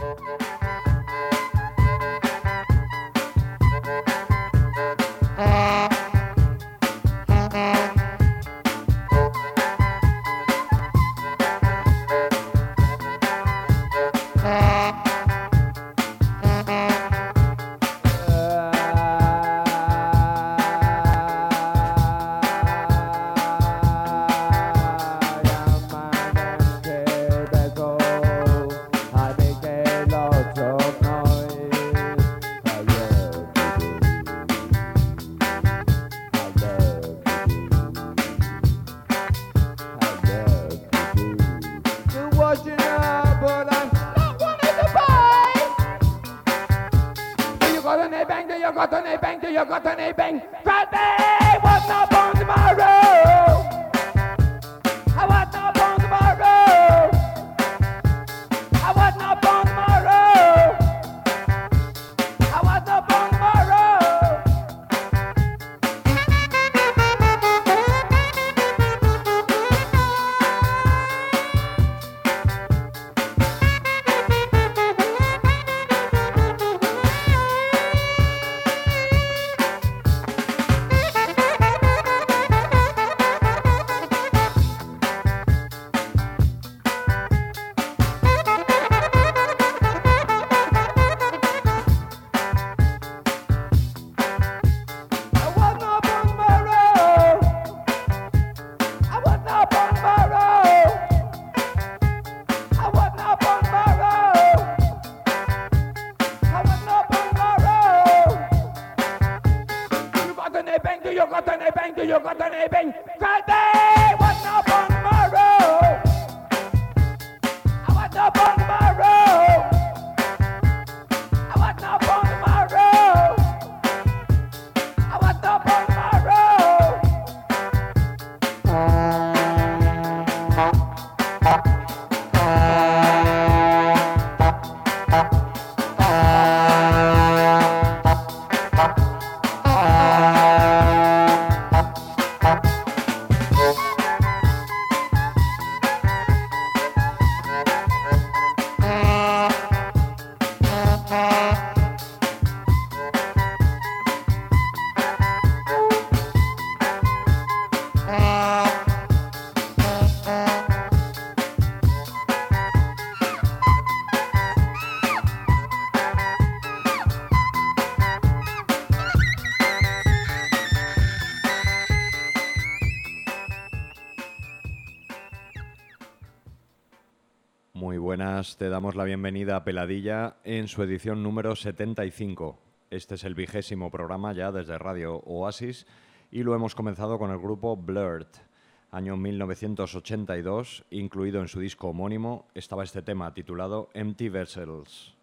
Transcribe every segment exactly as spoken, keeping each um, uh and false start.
Te damos la bienvenida a Peladilla en su edición número setenta y cinco. Este es el vigésimo programa ya desde Radio Oasis y lo hemos comenzado con el grupo Blurred. Año mil novecientos ochenta y dos, incluido en su disco homónimo, estaba este tema titulado Empty Vessels.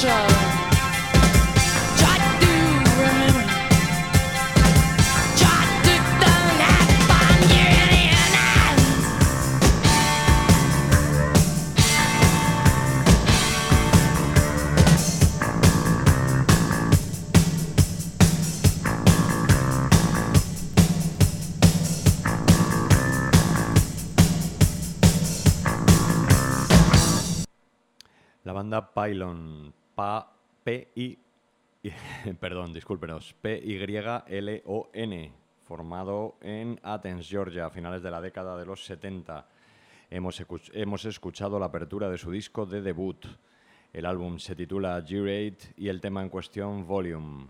banda Pylon, P I, perdón, discúlpenos, P Y L O N, formado en Athens, Georgia, a finales de la década de los setenta. Hemos, hemos escuchado la apertura de su disco de debut. El álbum se titula G-Rate y el tema en cuestión Volume.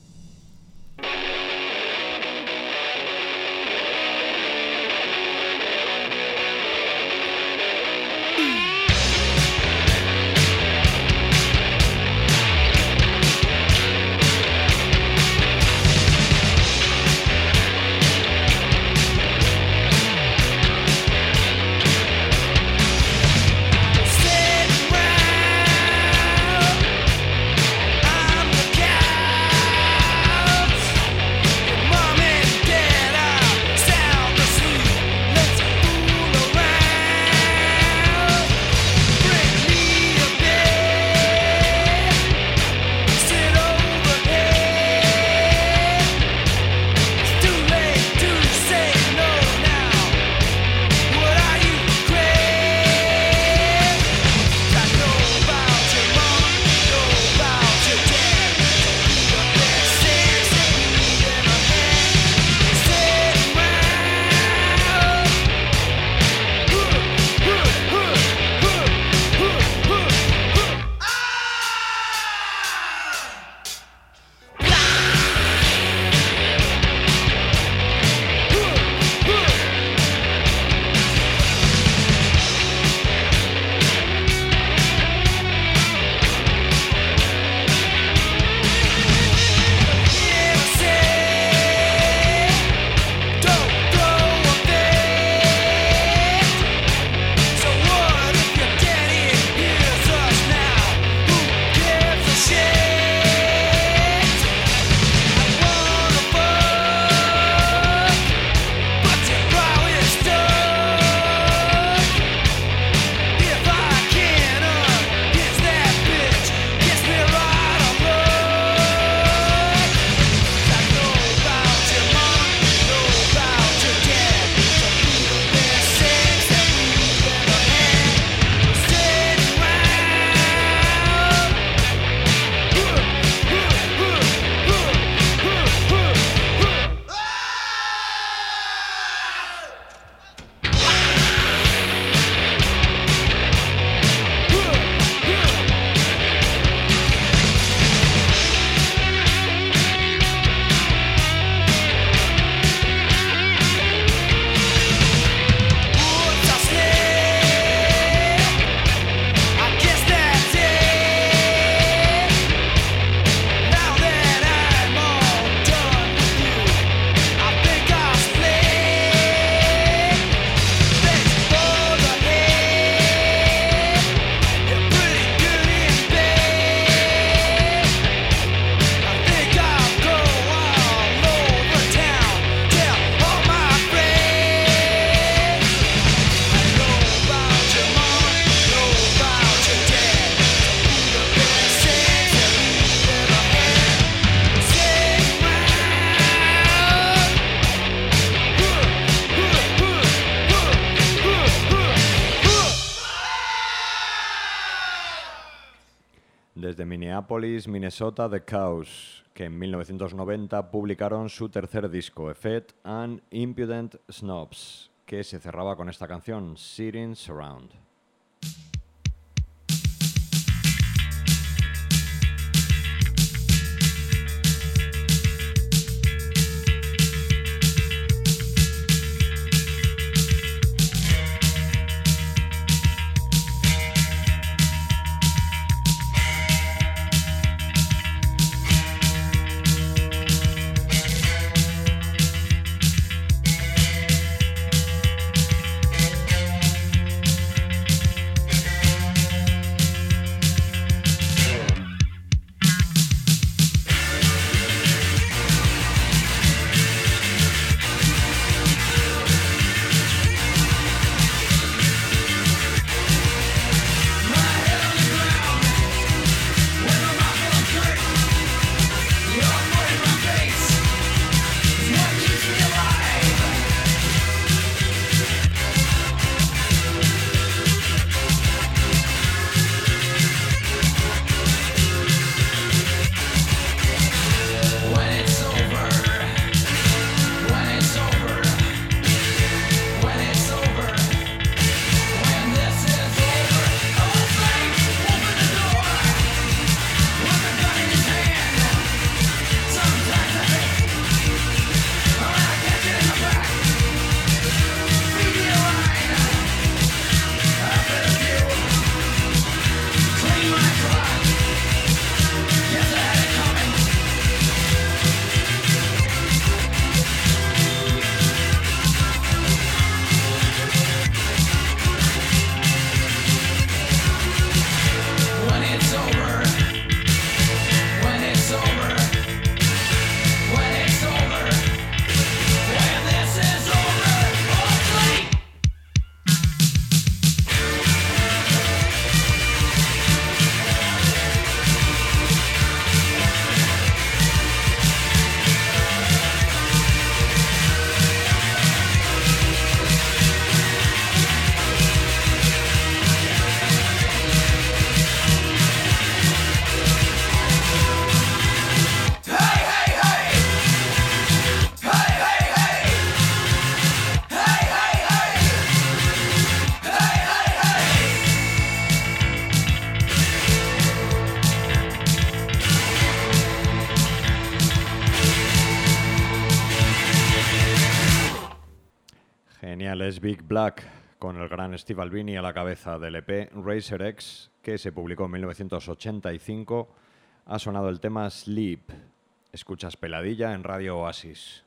Desde Minneapolis, Minnesota, The Cows, que en mil novecientos noventa publicaron su tercer disco, Effete and Impudent Snobs, que se cerraba con esta canción, Sitting Surround. Genial, es Big Black, con el gran Steve Albini a la cabeza del E P Racer X, que se publicó en mil novecientos ochenta y cinco. Ha sonado el tema Sleep. Escuchas Peladilla en Radio Oasis.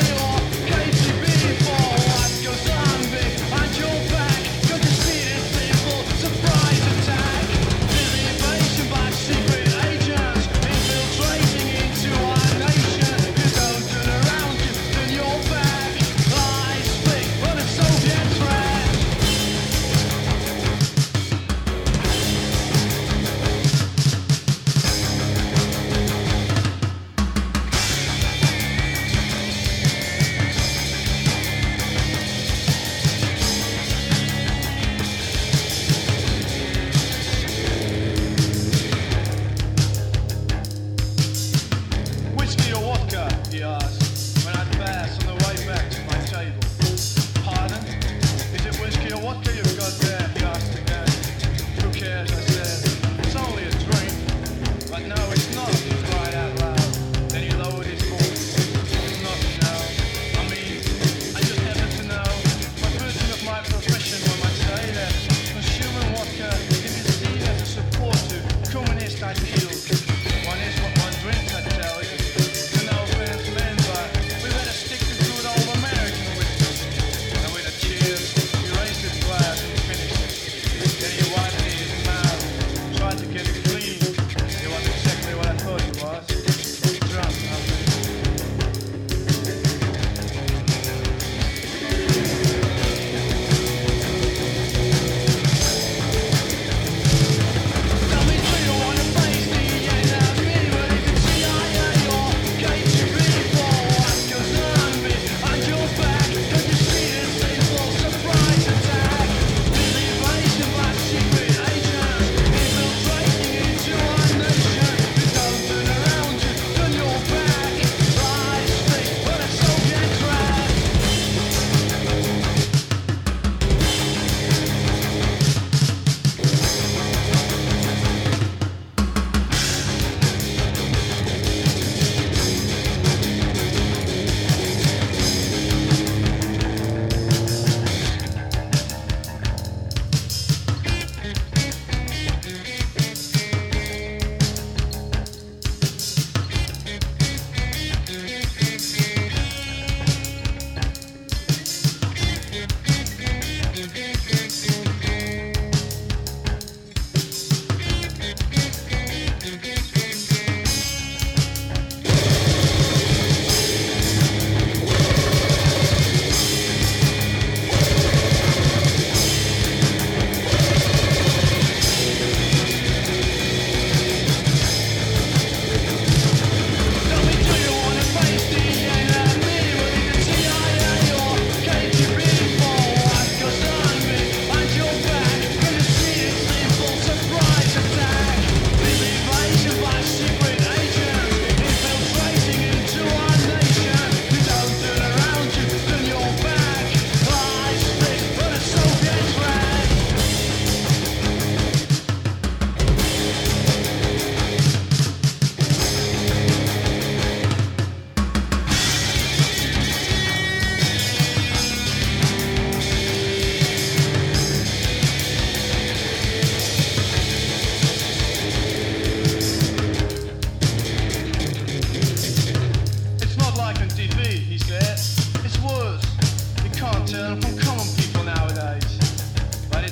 Behind your back, 'cause you see this thing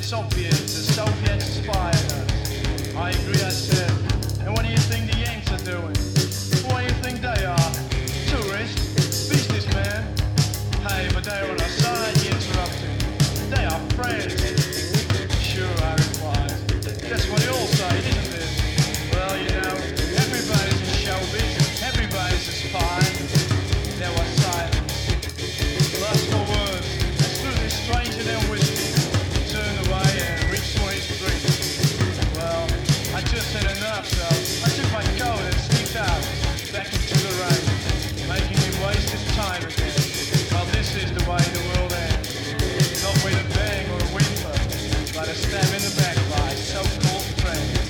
it's obvious the Soviets spy on us. I agree, I said. And what do you think the Yanks are doing? What do you think they are? Tourists? Businessmen? Hey, but they're on our side, you interrupted. They are friends. Sure, I replied. That's what they all say, isn't it? Well, you know, everybody's in showbiz. Everybody's a spy. There was silence. Lust for words. Absolutely stranger than whiskey. Turned away and reached for his drink. Well, I just had enough, so I took my coat and sneaked out, back into the rain, making him waste his time again. Well, this is the way the world ends. Not with a bang or a whimper, but a stab in the back by so-called friends.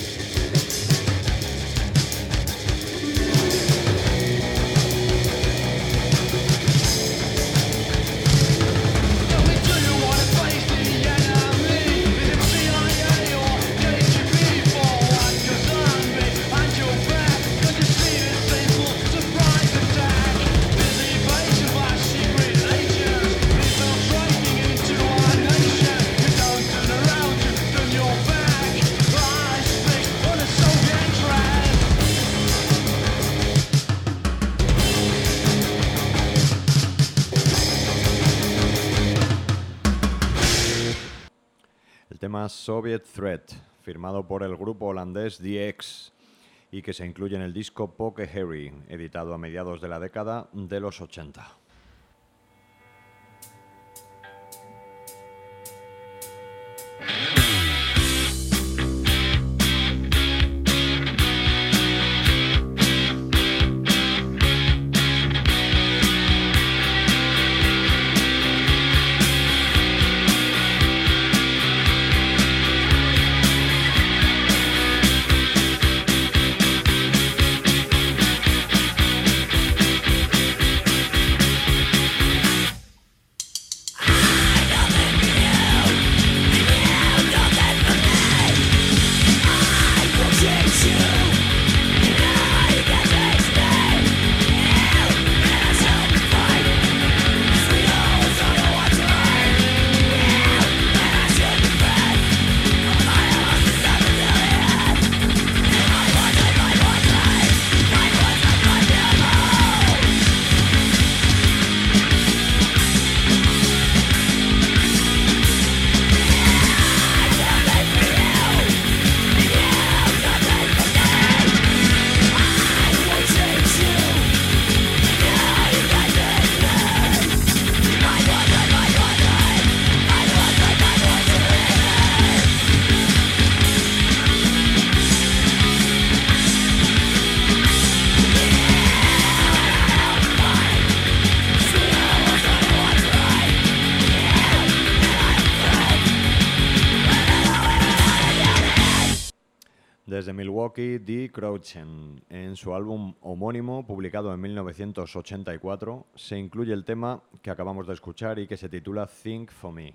Tema Soviet Threat, firmado por el grupo holandés The X y que se incluye en el disco Poke Harry, editado a mediados de la década de los ochenta. Desde Milwaukee, Die Crouchen. En su álbum homónimo, publicado en mil novecientos ochenta y cuatro, se incluye el tema que acabamos de escuchar y que se titula Think for Me.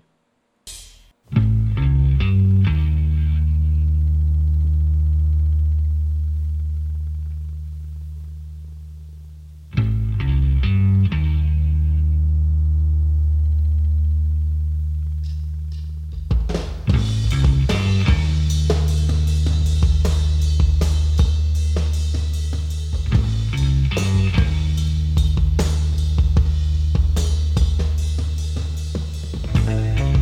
Bye.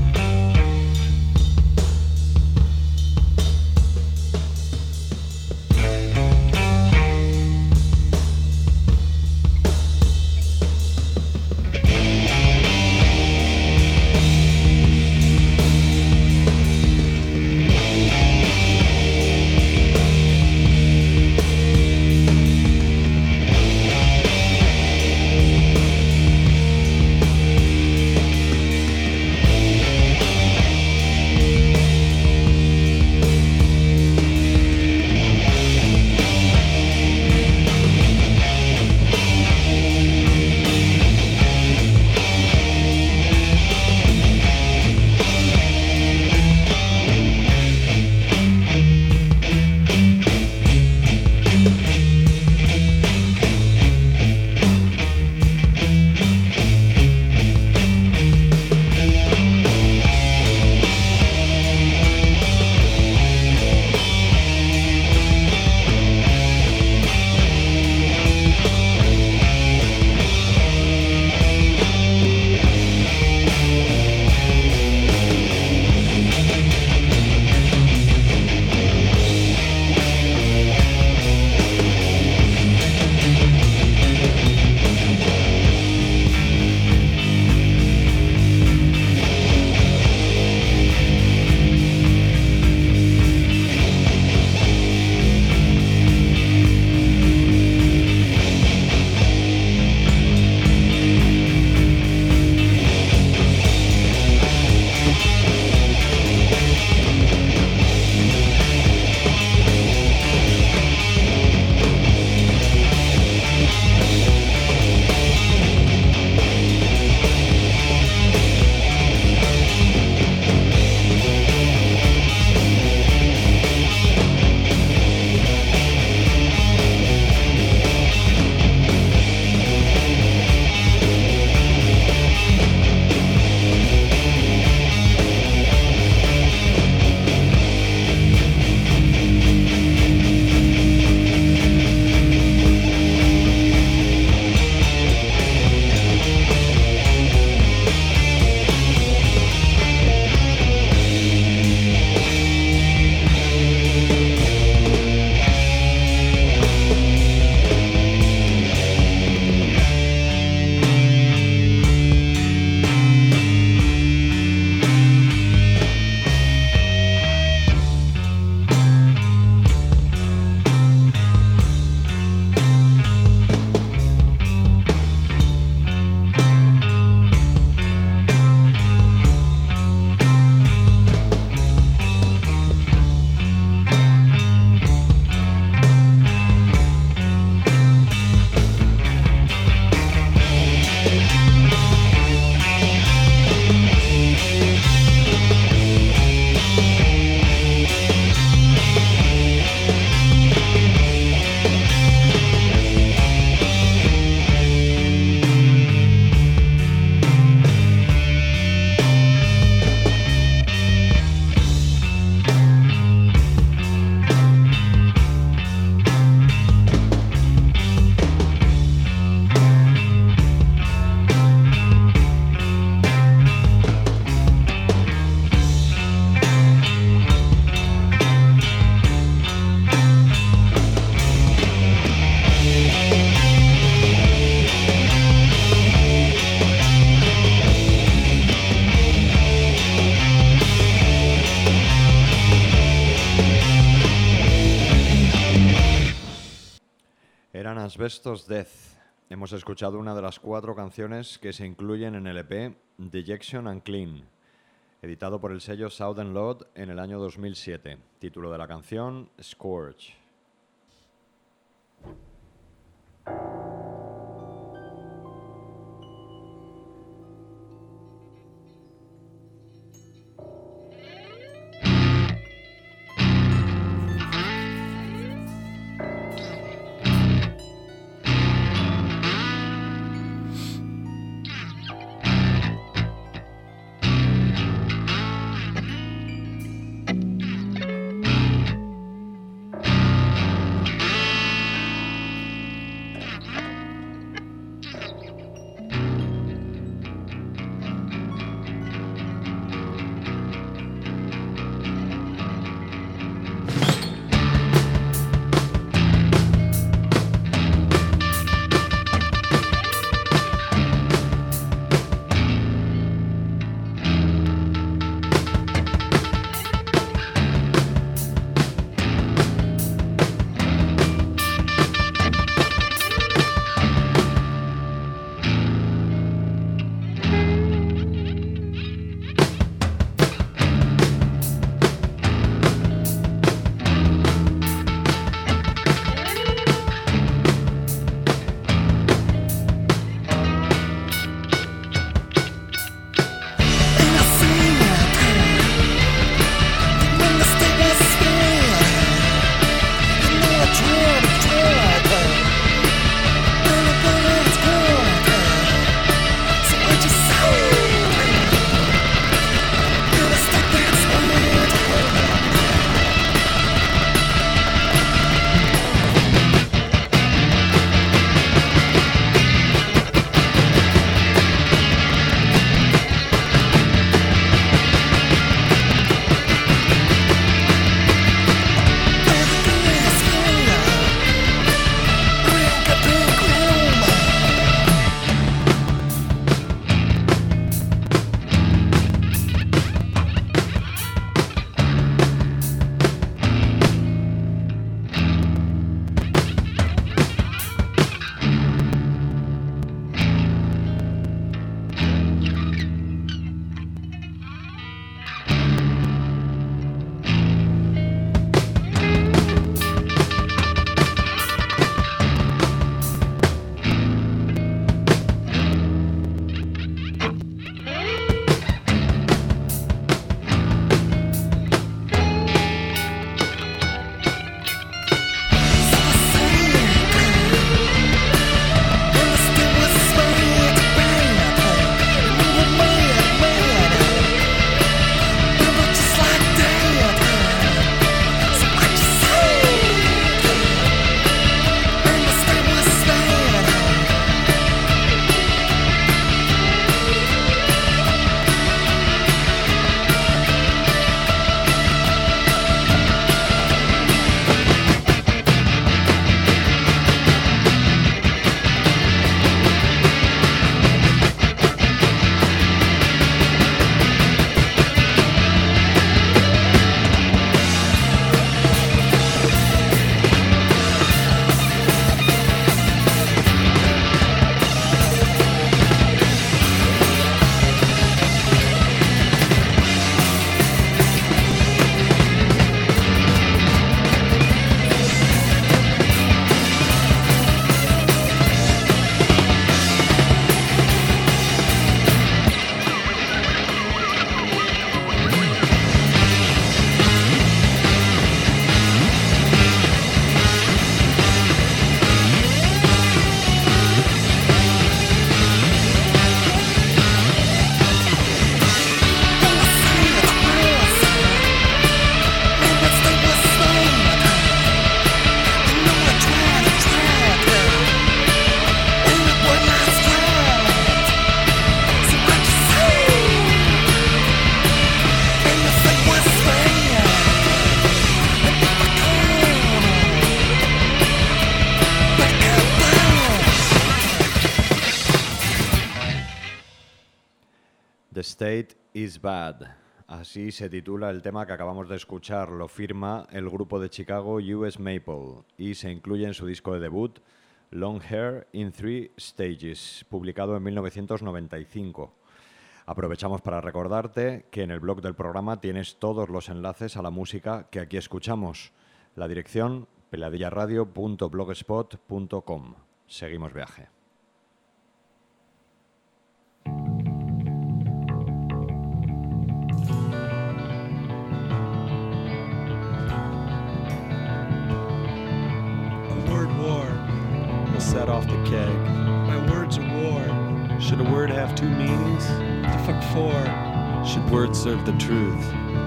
Asbestos Death. Hemos escuchado una de las cuatro canciones que se incluyen en el E P Dejection and Clean, editado por el sello Southern Lord en el año dos mil siete. Título de la canción, Scourge. The State is Bad. Así se titula el tema que acabamos de escuchar. Lo firma el grupo de Chicago U S Maple y se incluye en su disco de debut Long Hair in Three Stages, publicado en mil novecientos noventa y cinco. Aprovechamos para recordarte que en el blog del programa tienes todos los enlaces a la música que aquí escuchamos. La dirección peladillaradio punto blogspot punto com. Seguimos viaje. Set off the keg. My word's a war. Should a word have two meanings? The fuck for? Should words serve the truth?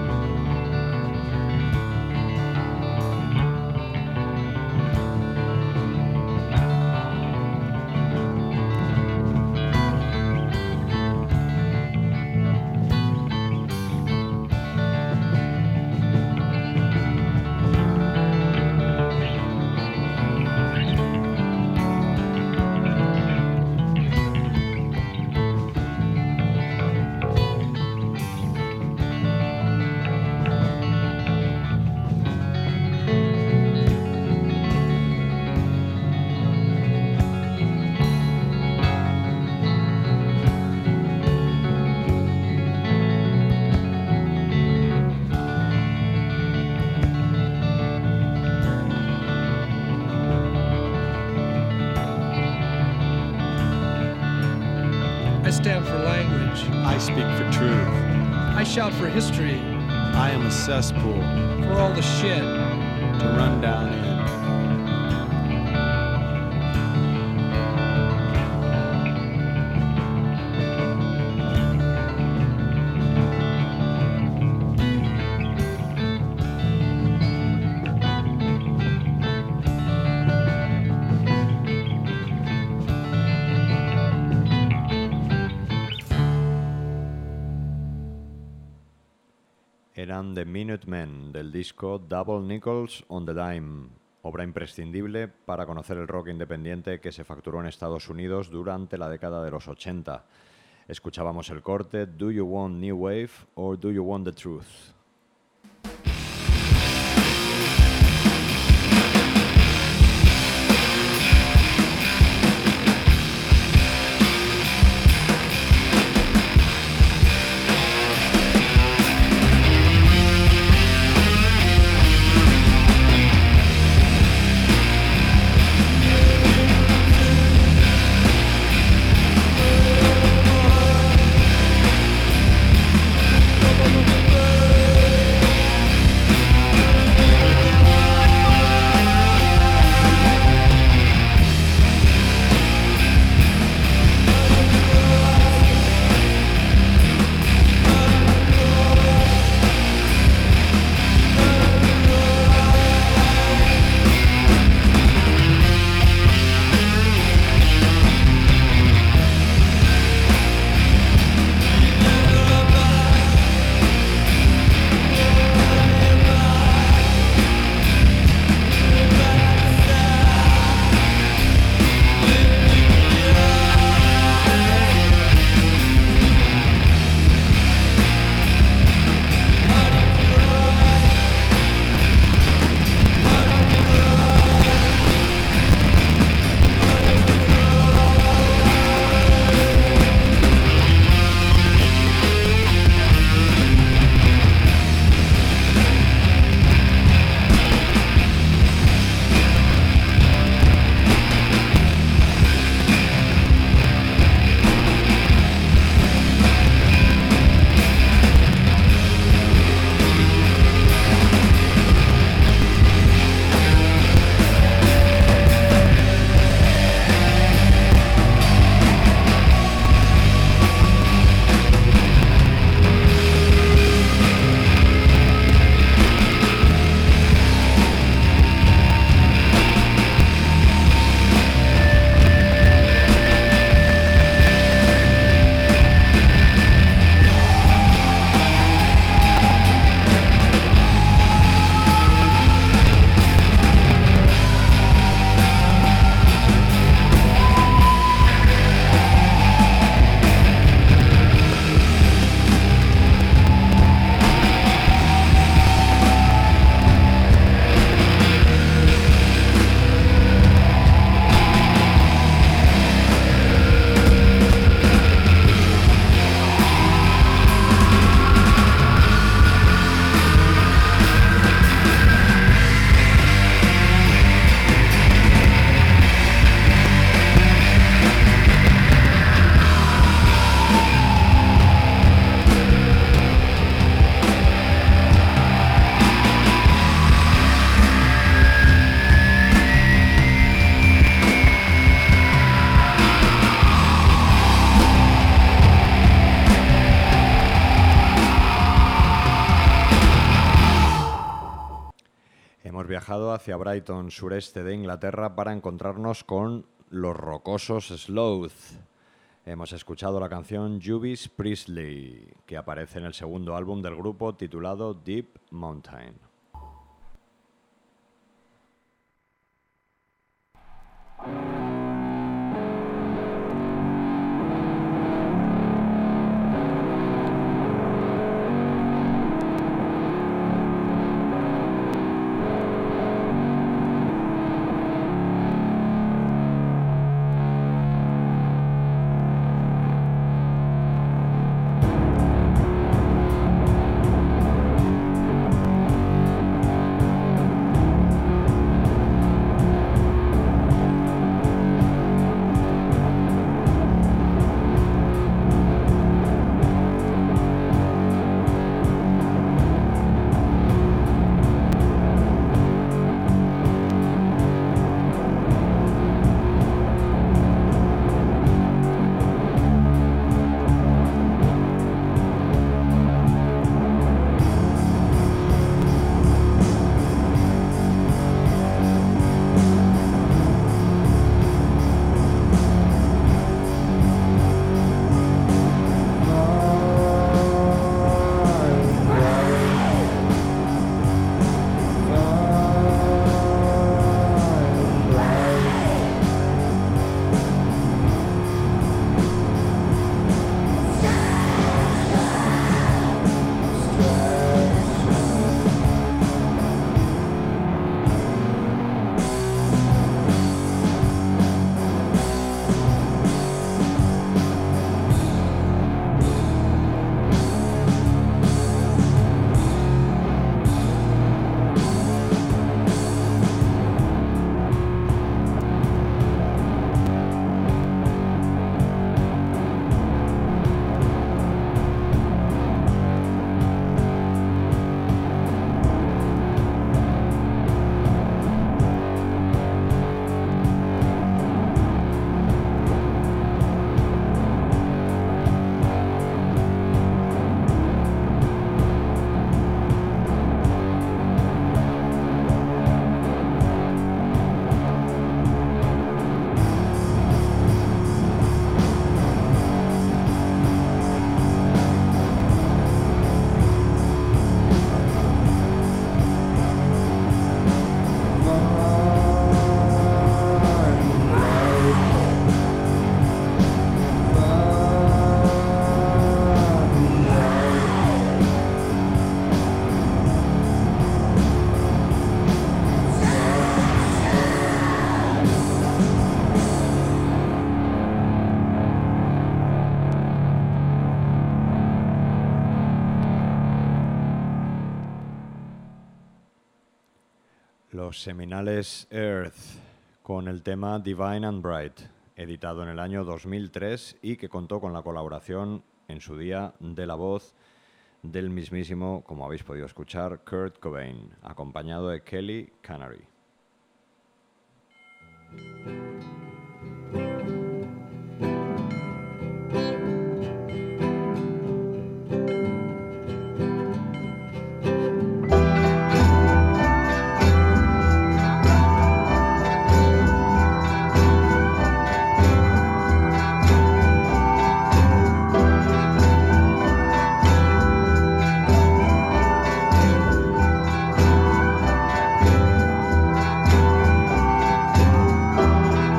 I speak for truth. I shout for history. I am a cesspool. For all the shit to run down in. Eran The Minutemen, del disco Double Nickels on the Dime, obra imprescindible para conocer el rock independiente que se facturó en Estados Unidos durante la década de los ochenta. Escuchábamos el corte Do You Want New Wave or Do You Want the Truth? We'll be right back. Hemos viajado hacia Brighton, sureste de Inglaterra, para encontrarnos con los rocosos Sloth. Hemos escuchado la canción Juvis Priestley, que aparece en el segundo álbum del grupo titulado Deep Mountain. Los seminales Earth, con el tema Divine and Bright, editado en el año dos mil tres y que contó con la colaboración en su día de la voz del mismísimo, como habéis podido escuchar, Kurt Cobain, acompañado de Kelly Canary. Thank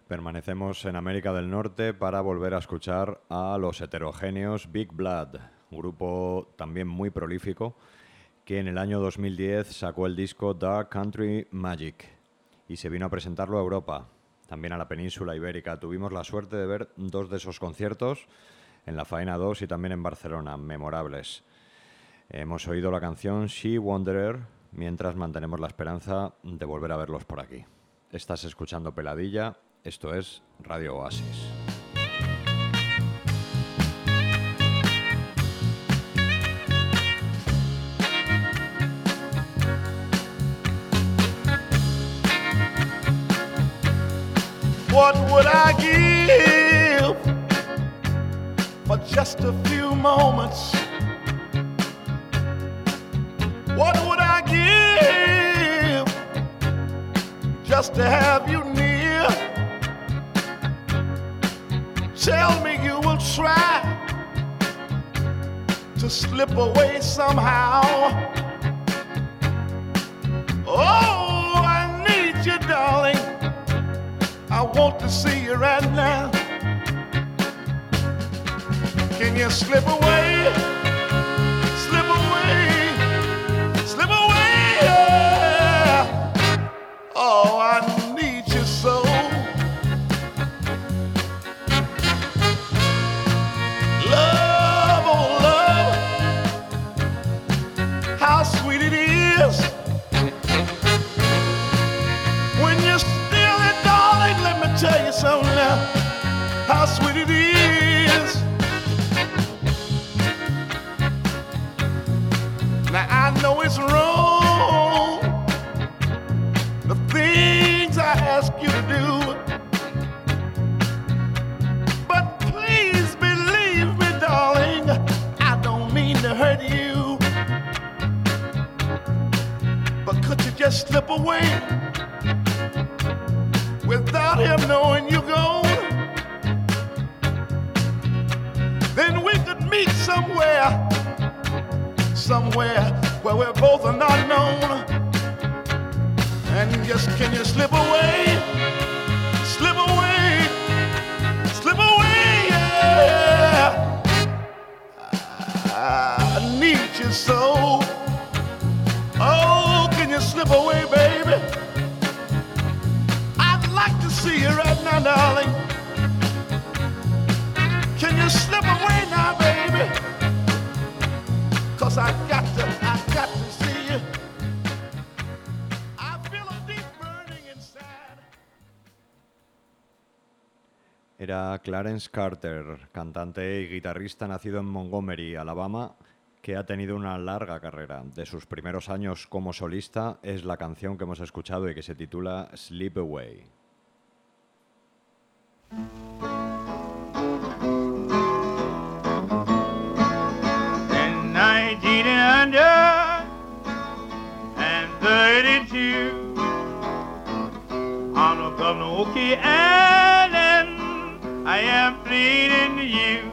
Permanecemos en América del Norte para volver a escuchar a los heterogéneos Big Blood, un grupo también muy prolífico que en el año dos mil diez sacó el disco Dark Country Magic y se vino a presentarlo a Europa, también a la península ibérica. Tuvimos la suerte de ver dos de esos conciertos en la Faena dos y también en Barcelona, memorables. Hemos oído la canción She Wanderer mientras mantenemos la esperanza de volver a verlos por aquí. Estás escuchando Peladilla. Esto es Radio Oasis. What would I give for just a few moments? What would I give just to have you near? Tell me you will try to slip away somehow. Oh, I need you, darling. I want to see you right now. Can you slip away? Slip away. Slip away. Yeah. Oh, I need you so. Love, oh love, how sweet it is when you're still it, darling. Let me tell you something now, how sweet it is. Now I know it's wrong, the things I ask you to do, but please believe me, darling, I don't mean to hurt you. But could you just slip away without him knowing you're gone? Then we could meet somewhere, somewhere where we're both are not known. And just can you slip away, slip away, slip away, yeah. I need you so. Oh, can you slip away, baby? I'd like to see you right now, darling. Can you slip away now, baby? Cause I got to, I got to see you. I feel a deep burning inside. Era Clarence Carter, cantante y guitarrista nacido en Montgomery, Alabama, que ha tenido una larga carrera. De sus primeros años como solista es la canción que hemos escuchado y que se titula Slip Away. In nineteen thirty-two, on the Governor Okie Island, I am pleading to you.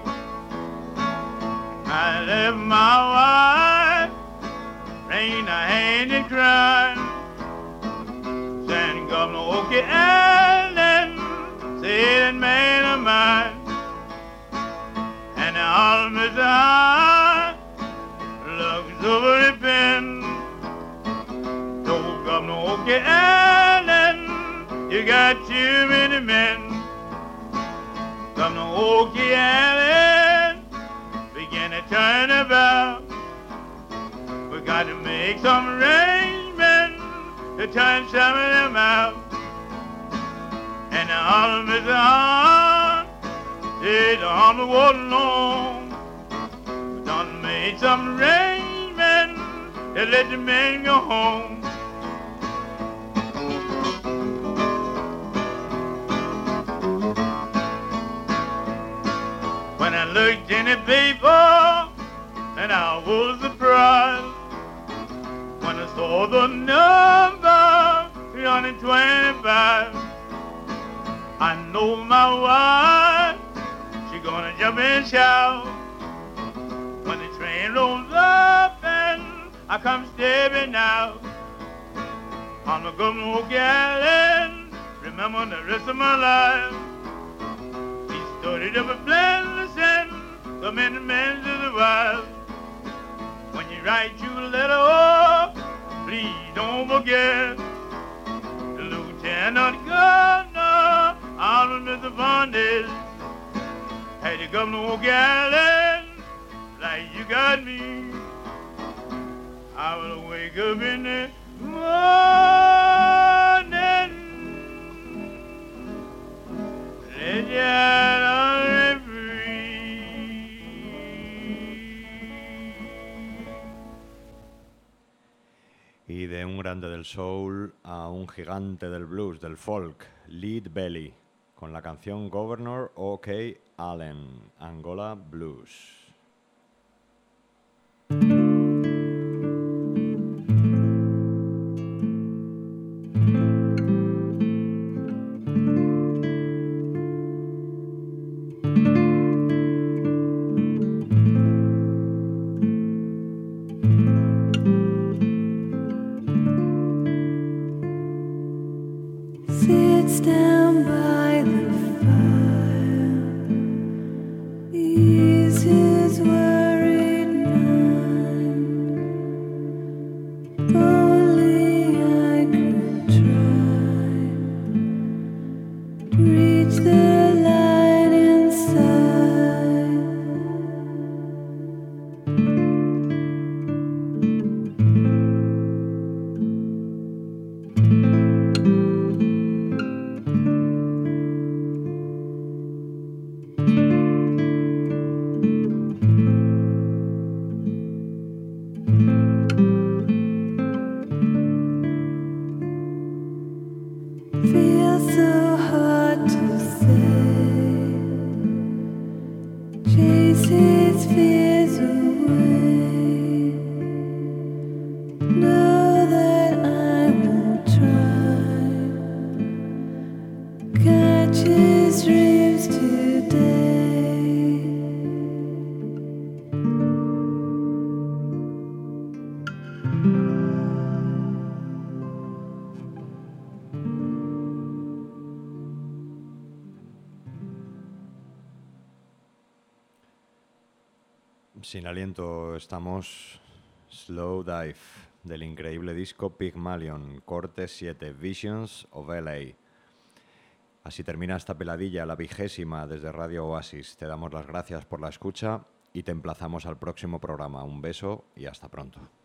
I left my wife, raised a hand and cried, saying, Governor Okie Island, say that man of mine, and the almost eye looks over the pen. So Governor Okie Island, you got too many men. Governor Okie Island begin to turn about. We got to make some arrangements to turn some of them out. And the army's on, say the army was long. We done made some arrangements to let the men go home. When I looked in the paper, and I was surprised when I saw the number three hundred twenty-five. I know my wife, she gonna jump and shout when the train rolls up and I come stepping out on the Governor Okie Island. remember the rest of my life. He started up a plan to send so many men to the wild. When you write you a letter, oh, please don't forget the Lieutenant Governor out of Mister Fernandez. Hey, the Governor O'Gallon, like you got me. I will wake up in the morning, let you out and free. Y de un grande del soul a un gigante del blues, del folk, Lead Belly, con la canción Governor O K Allen, Angola Blues. Sits down by the fire, ease his worried mind. Only I could try, reach the light inside. Feels so hard to say, chase his fears away. Know that I will try, catch his dreams today. Sin aliento estamos Slow Dive, del increíble disco Pygmalion, corte siete, Visions of L A. Así termina esta peladilla, la vigésima desde Radio Oasis. Te damos las gracias por la escucha y te emplazamos al próximo programa. Un beso y hasta pronto.